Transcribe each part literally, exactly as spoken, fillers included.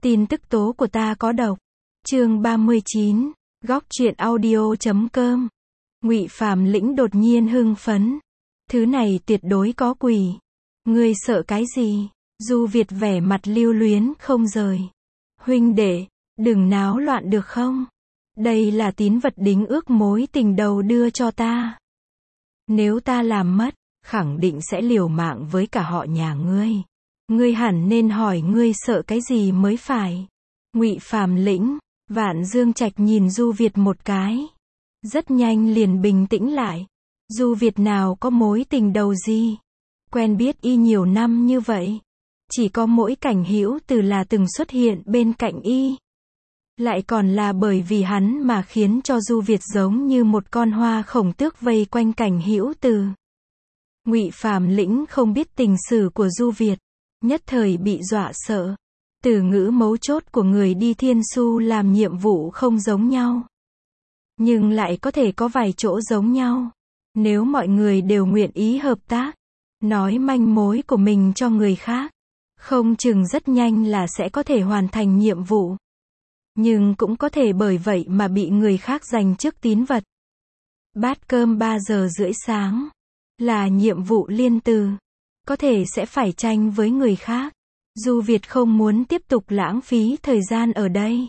Tin tức tố của ta có độc. Chương ba mươi chín, góc truyện audio chấm com. Ngụy Phàm Lĩnh đột nhiên hưng phấn. Thứ này tuyệt đối có quỷ. Ngươi sợ cái gì? Du Việt vẻ mặt lưu luyến không rời. Huynh đệ, đừng náo loạn được không? Đây là tín vật đính ước mối tình đầu đưa cho ta. Nếu ta làm mất, khẳng định sẽ liều mạng với cả họ nhà ngươi. Ngươi hẳn nên hỏi ngươi sợ cái gì mới phải. Ngụy Phàm Lĩnh, Vạn Dương Trạch nhìn Du Việt một cái. Rất nhanh liền bình tĩnh lại. Du Việt nào có mối tình đầu gì. Quen biết y nhiều năm như vậy. Chỉ có mỗi Cảnh Hữu Từ là từng xuất hiện bên cạnh y. Lại còn là bởi vì hắn mà khiến cho Du Việt giống như một con hoa khổng tước vây quanh Cảnh Hữu Từ. Ngụy Phàm Lĩnh không biết tình sử của Du Việt, nhất thời bị dọa sợ. Từ ngữ mấu chốt của người đi Thiên Su làm nhiệm vụ không giống nhau, nhưng lại có thể có vài chỗ giống nhau. Nếu mọi người đều nguyện ý hợp tác, nói manh mối của mình cho người khác, không chừng rất nhanh là sẽ có thể hoàn thành nhiệm vụ. Nhưng cũng có thể bởi vậy mà bị người khác giành trước tín vật. Bát cơm ba giờ rưỡi sáng, là nhiệm vụ liên từ, có thể sẽ phải tranh với người khác. Du Việt không muốn tiếp tục lãng phí thời gian ở đây.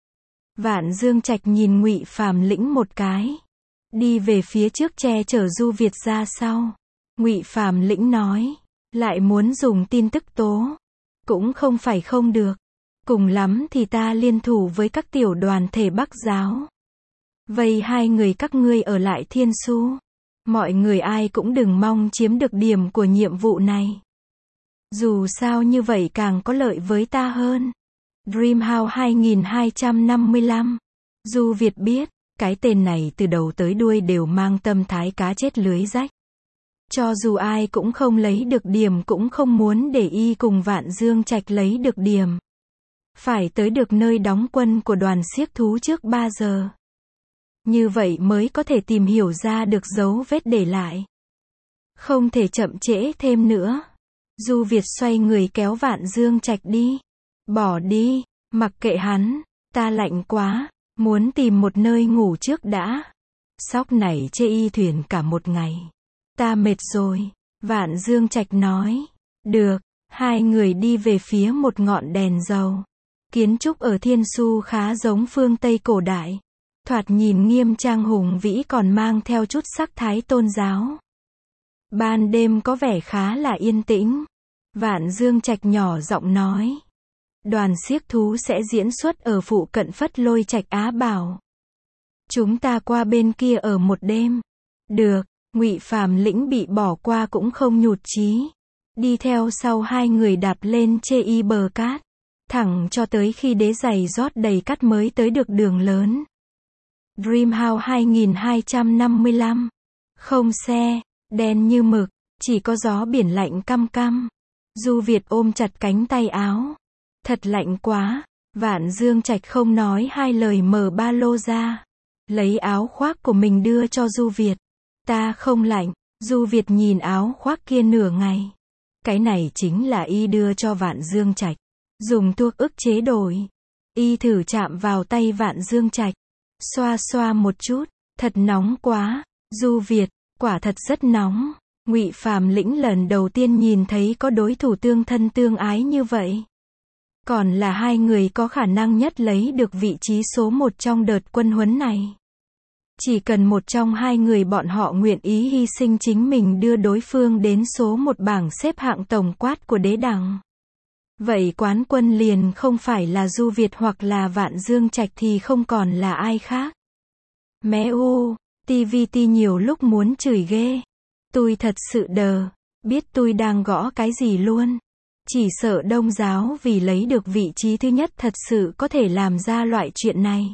Vạn Dương Trạch nhìn Ngụy Phàm Lĩnh một cái, đi về phía trước che chở Du Việt ra sau. Ngụy Phàm Lĩnh nói, lại muốn dùng tin tức tố, cũng không phải không được. Cùng lắm thì ta liên thủ với các tiểu đoàn thể Bắc giáo. Vây hai người các ngươi ở lại Thiên Su. Mọi người ai cũng đừng mong chiếm được điểm của nhiệm vụ này. Dù sao như vậy càng có lợi với ta hơn. Dreamhouse hai nghìn hai trăm năm mươi lăm. Du Việt biết, cái tên này từ đầu tới đuôi đều mang tâm thái cá chết lưới rách. Cho dù ai cũng không lấy được điểm cũng không muốn để y cùng Vạn Dương Trạch lấy được điểm. Phải tới được nơi đóng quân của đoàn xiếc thú trước ba giờ. Như vậy mới có thể tìm hiểu ra được dấu vết để lại. Không thể chậm trễ thêm nữa. Du Việt xoay người kéo Vạn Dương Trạch đi. Bỏ đi, mặc kệ hắn, ta lạnh quá, muốn tìm một nơi ngủ trước đã. Sóc này chê y thuyền cả một ngày. Ta mệt rồi, Vạn Dương Trạch nói. Được, hai người đi về phía một ngọn đèn dầu. Kiến trúc ở Thiên Su khá giống phương Tây cổ đại. Thoạt nhìn nghiêm trang hùng vĩ còn mang theo chút sắc thái tôn giáo. Ban đêm có vẻ khá là yên tĩnh. Vạn Dương Trạch nhỏ giọng nói. Đoàn xiếc thú sẽ diễn xuất ở phụ cận Phất Lôi Trạch Á Bảo. Chúng ta qua bên kia ở một đêm. Được, Ngụy Phàm Lĩnh bị bỏ qua cũng không nhụt chí. Đi theo sau hai người đạp lên chê y bờ cát. Thẳng cho tới khi đế giày rót đầy cát mới tới được đường lớn. Dreamhouse hai nghìn hai trăm năm mươi lăm. Không xe, đen như mực, chỉ có gió biển lạnh căm căm. Du Việt ôm chặt cánh tay áo. Thật lạnh quá. Vạn Dương Trạch không nói hai lời mở ba lô ra. Lấy áo khoác của mình đưa cho Du Việt. Ta không lạnh. Du Việt nhìn áo khoác kia nửa ngày. Cái này chính là y đưa cho Vạn Dương Trạch. Dùng thuốc ức chế đổi. Y thử chạm vào tay Vạn Dương Trạch. Xoa xoa một chút. Thật nóng quá. Du Việt, quả thật rất nóng. Ngụy Phàm Lĩnh lần đầu tiên nhìn thấy có đối thủ tương thân tương ái như vậy. Còn là hai người có khả năng nhất lấy được vị trí số một trong đợt quân huấn này. Chỉ cần một trong hai người bọn họ nguyện ý hy sinh chính mình đưa đối phương đến số một bảng xếp hạng tổng quát của đế đẳng. Vậy quán quân liền không phải là Du Việt hoặc là Vạn Dương Trạch thì không còn là ai khác. Mẹ u, tê vê tê nhiều lúc muốn chửi ghê. Tôi thật sự đờ, biết tôi đang gõ cái gì luôn. Chỉ sợ Đông giáo vì lấy được vị trí thứ nhất thật sự có thể làm ra loại chuyện này.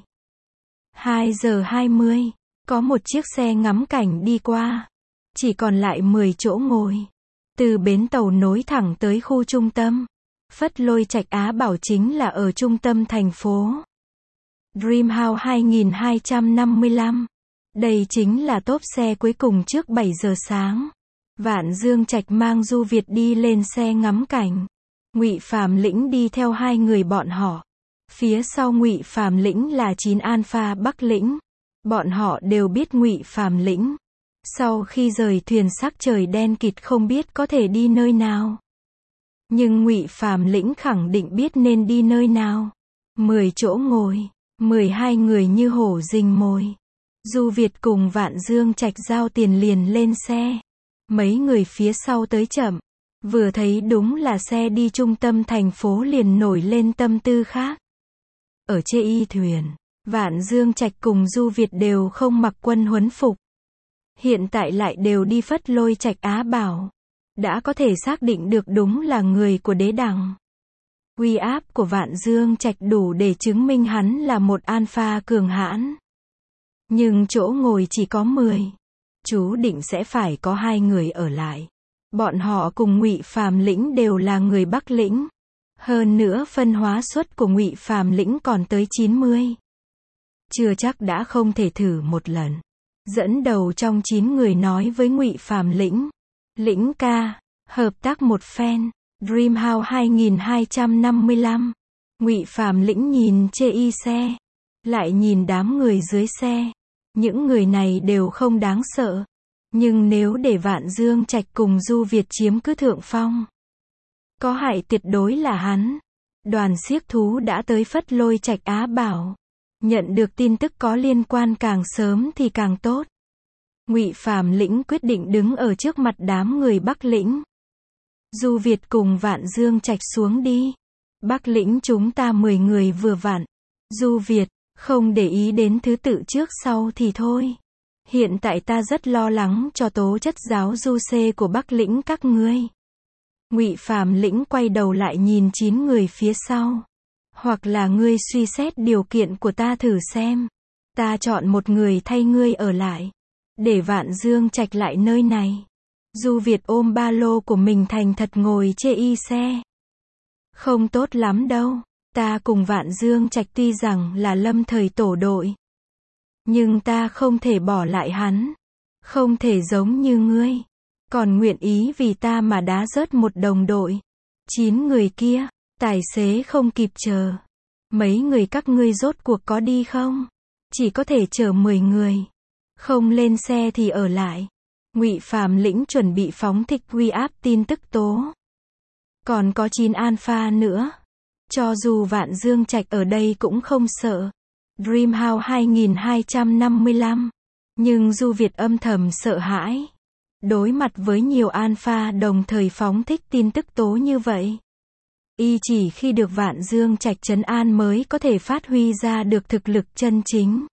hai giờ hai mươi, có một chiếc xe ngắm cảnh đi qua. Chỉ còn lại mười chỗ ngồi. Từ bến tàu nối thẳng tới khu trung tâm. Phất Lôi Trạch Á Bảo chính là ở trung tâm thành phố. Dreamhouse hai nghìn hai trăm năm mươi lăm. Đây chính là tốp xe cuối cùng trước bảy giờ sáng. Vạn Dương Trạch mang Du Việt đi lên xe ngắm cảnh. Ngụy Phàm Lĩnh đi theo hai người bọn họ. Phía sau Ngụy Phàm Lĩnh là chín Alpha Bắc Lĩnh. Bọn họ đều biết Ngụy Phàm Lĩnh. Sau khi rời thuyền sắc trời đen kịt không biết có thể đi nơi nào. Nhưng Ngụy Phàm Lĩnh khẳng định biết nên đi nơi nào. Mười chỗ ngồi, mười hai người như hổ rình mồi. Du Việt cùng Vạn Dương Trạch giao tiền liền lên xe. Mấy người phía sau tới chậm. Vừa thấy đúng là xe đi trung tâm thành phố liền nổi lên tâm tư khác. Ở chê y thuyền, Vạn Dương Trạch cùng Du Việt đều không mặc quân huấn phục. Hiện tại lại đều đi Phất Lôi Trạch Á Bảo. Đã có thể xác định được đúng là người của đế đằng. Uy áp của Vạn Dương Trạch đủ để chứng minh hắn là một alpha cường hãn. Nhưng chỗ ngồi chỉ có mười. Chú định sẽ phải có hai người ở lại. Bọn họ cùng Ngụy Phàm Lĩnh đều là người Bắc Lĩnh. Hơn nữa phân hóa suất của Ngụy Phàm Lĩnh còn tới chín mươi. Chưa chắc đã không thể thử một lần. Dẫn đầu trong chín người nói với Ngụy Phàm Lĩnh. Lĩnh ca, hợp tác một phen. Dreamhouse hai nghìn hai trăm năm mươi lăm. Ngụy Phàm Lĩnh nhìn chê y xe. Lại nhìn đám người dưới xe. Những người này đều không đáng sợ. Nhưng nếu để Vạn Dương Trạch cùng Du Việt chiếm cứ thượng phong, có hại tuyệt đối là hắn. Đoàn xiếc thú đã tới Phất Lôi Trạch Á Bảo. Nhận được tin tức có liên quan càng sớm thì càng tốt. Ngụy Phàm Lĩnh quyết định đứng ở trước mặt đám người Bắc Lĩnh. Du Việt cùng Vạn Dương Trạch xuống đi. Bắc Lĩnh chúng ta mười người vừa vặn. Du Việt, không để ý đến thứ tự trước sau thì thôi. Hiện tại ta rất lo lắng cho tố chất giáo du xê của Bắc Lĩnh các ngươi. Ngụy Phàm Lĩnh quay đầu lại nhìn chín người phía sau. Hoặc là ngươi suy xét điều kiện của ta thử xem. Ta chọn một người thay ngươi ở lại. Để Vạn Dương Trạch lại nơi này. Du Việt ôm ba lô của mình thành thật ngồi chê y xe. Không tốt lắm đâu. Ta cùng Vạn Dương Trạch tuy rằng là lâm thời tổ đội. Nhưng ta không thể bỏ lại hắn. Không thể giống như ngươi. Còn nguyện ý vì ta mà đá rớt một đồng đội. Chín người kia, tài xế không kịp chờ. Mấy người các ngươi rốt cuộc có đi không? Chỉ có thể chở mười người. Không lên xe thì ở lại. Ngụy Phàm Lĩnh chuẩn bị phóng thích uy áp tin tức tố. Còn có chín alpha nữa. Cho dù Vạn Dương Trạch ở đây cũng không sợ. Dreamhouse hai nghìn hai trăm năm mươi lăm. Nhưng Du Việt âm thầm sợ hãi. Đối mặt với nhiều alpha đồng thời phóng thích tin tức tố như vậy. Y chỉ khi được Vạn Dương Trạch trấn an mới có thể phát huy ra được thực lực chân chính.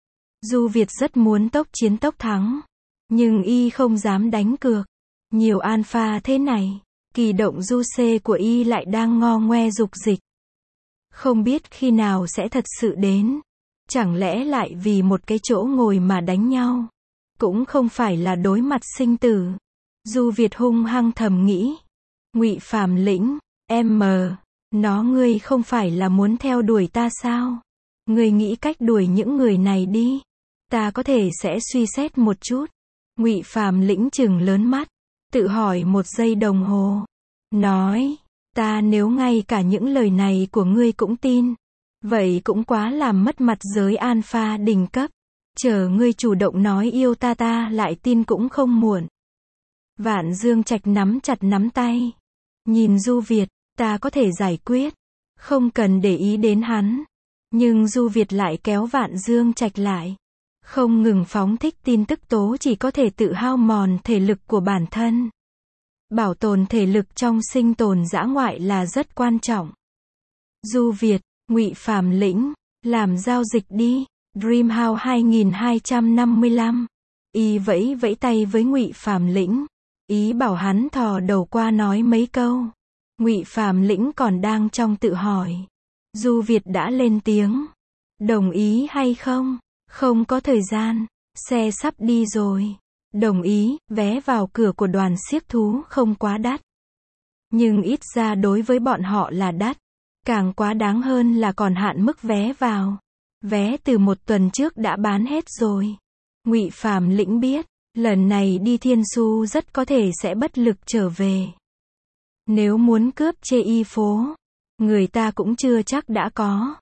Du Việt rất muốn tốc chiến tốc thắng. Nhưng Y không dám đánh cược. Nhiều alpha thế này. Kỳ động du xê của Y lại đang ngo ngoe dục dịch. Không biết khi nào sẽ thật sự đến. Chẳng lẽ lại vì một cái chỗ ngồi mà đánh nhau. Cũng không phải là đối mặt sinh tử. Du Việt hung hăng thầm nghĩ. Ngụy Phàm Lĩnh, em mờ, nó ngươi không phải là muốn theo đuổi ta sao? Ngươi nghĩ cách đuổi những người này đi. Ta có thể sẽ suy xét một chút. Ngụy Phàm Lĩnh trừng lớn mắt. Tự hỏi một giây đồng hồ. Nói, ta nếu ngay cả những lời này của ngươi cũng tin. Vậy cũng quá làm mất mặt giới alpha đỉnh cấp. Chờ ngươi chủ động nói yêu ta ta lại tin cũng không muộn. Vạn Dương Trạch nắm chặt nắm tay. Nhìn Du Việt, ta có thể giải quyết. Không cần để ý đến hắn. Nhưng Du Việt lại kéo Vạn Dương Trạch lại. Không ngừng phóng thích tin tức tố chỉ có thể tự hao mòn thể lực của bản thân. Bảo tồn thể lực trong sinh tồn dã ngoại là rất quan trọng. Du Việt, Ngụy Phàm Lĩnh, làm giao dịch đi. Dreamhouse hai nghìn hai trăm năm mươi lăm. Y vẫy vẫy tay với Ngụy Phàm Lĩnh. Ý bảo hắn thò đầu qua nói mấy câu. Ngụy Phàm Lĩnh còn đang trong tự hỏi. Du Việt đã lên tiếng. Đồng ý hay không? Không có thời gian. Xe sắp đi rồi. Đồng ý, vé vào cửa của đoàn xiếc thú không quá đắt. Nhưng ít ra đối với bọn họ là đắt. Càng quá đáng hơn là còn hạn mức vé vào. Vé từ một tuần trước đã bán hết rồi. Ngụy Phàm Lĩnh biết, lần này đi Thiên Su rất có thể sẽ bất lực trở về. Nếu muốn cướp chê y phố, người ta cũng chưa chắc đã có.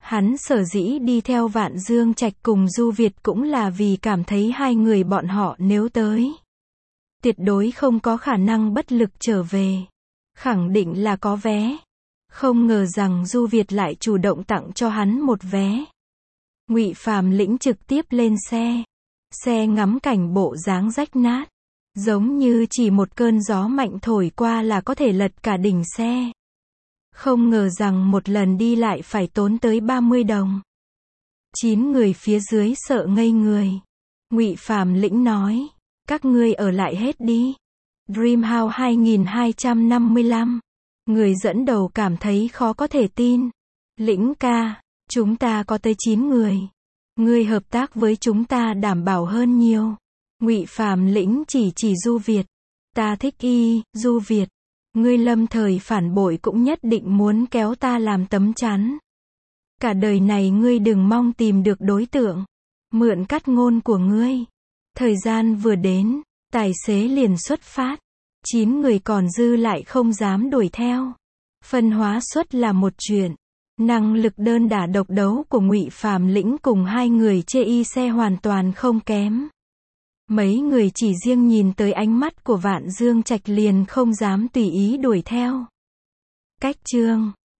Hắn sở dĩ đi theo Vạn Dương Trạch cùng Du Việt cũng là vì cảm thấy hai người bọn họ nếu tới, tuyệt đối không có khả năng bất lực trở về. Khẳng định là có vé. Không ngờ rằng Du Việt lại chủ động tặng cho hắn một vé. Ngụy Phàm Lĩnh trực tiếp lên xe. Xe ngắm cảnh bộ dáng rách nát. Giống như chỉ một cơn gió mạnh thổi qua là có thể lật cả đỉnh xe. Không ngờ rằng một lần đi lại phải tốn tới ba mươi đồng. Chín người phía dưới sợ ngây người. Ngụy Phàm Lĩnh nói, các ngươi ở lại hết đi. Dreamhouse hai nghìn hai trăm năm mươi lăm. Người dẫn đầu cảm thấy khó có thể tin. Lĩnh ca, chúng ta có tới chín người. Ngươi hợp tác với chúng ta đảm bảo hơn nhiều. Ngụy Phàm Lĩnh chỉ chỉ Du Việt. Ta thích y, Du Việt. Ngươi lâm thời phản bội cũng nhất định muốn kéo ta làm tấm chắn. Cả đời này ngươi đừng mong tìm được đối tượng. Mượn cắt ngôn của ngươi. Thời gian vừa đến, tài xế liền xuất phát. Chín người còn dư lại không dám đuổi theo. Phân hóa suất là một chuyện. Năng lực đơn đả độc đấu của Ngụy Phàm Lĩnh cùng hai người chê y xe hoàn toàn không kém. Mấy người chỉ riêng nhìn tới ánh mắt của Vạn Dương Trạch liền không dám tùy ý đuổi theo. Cách chương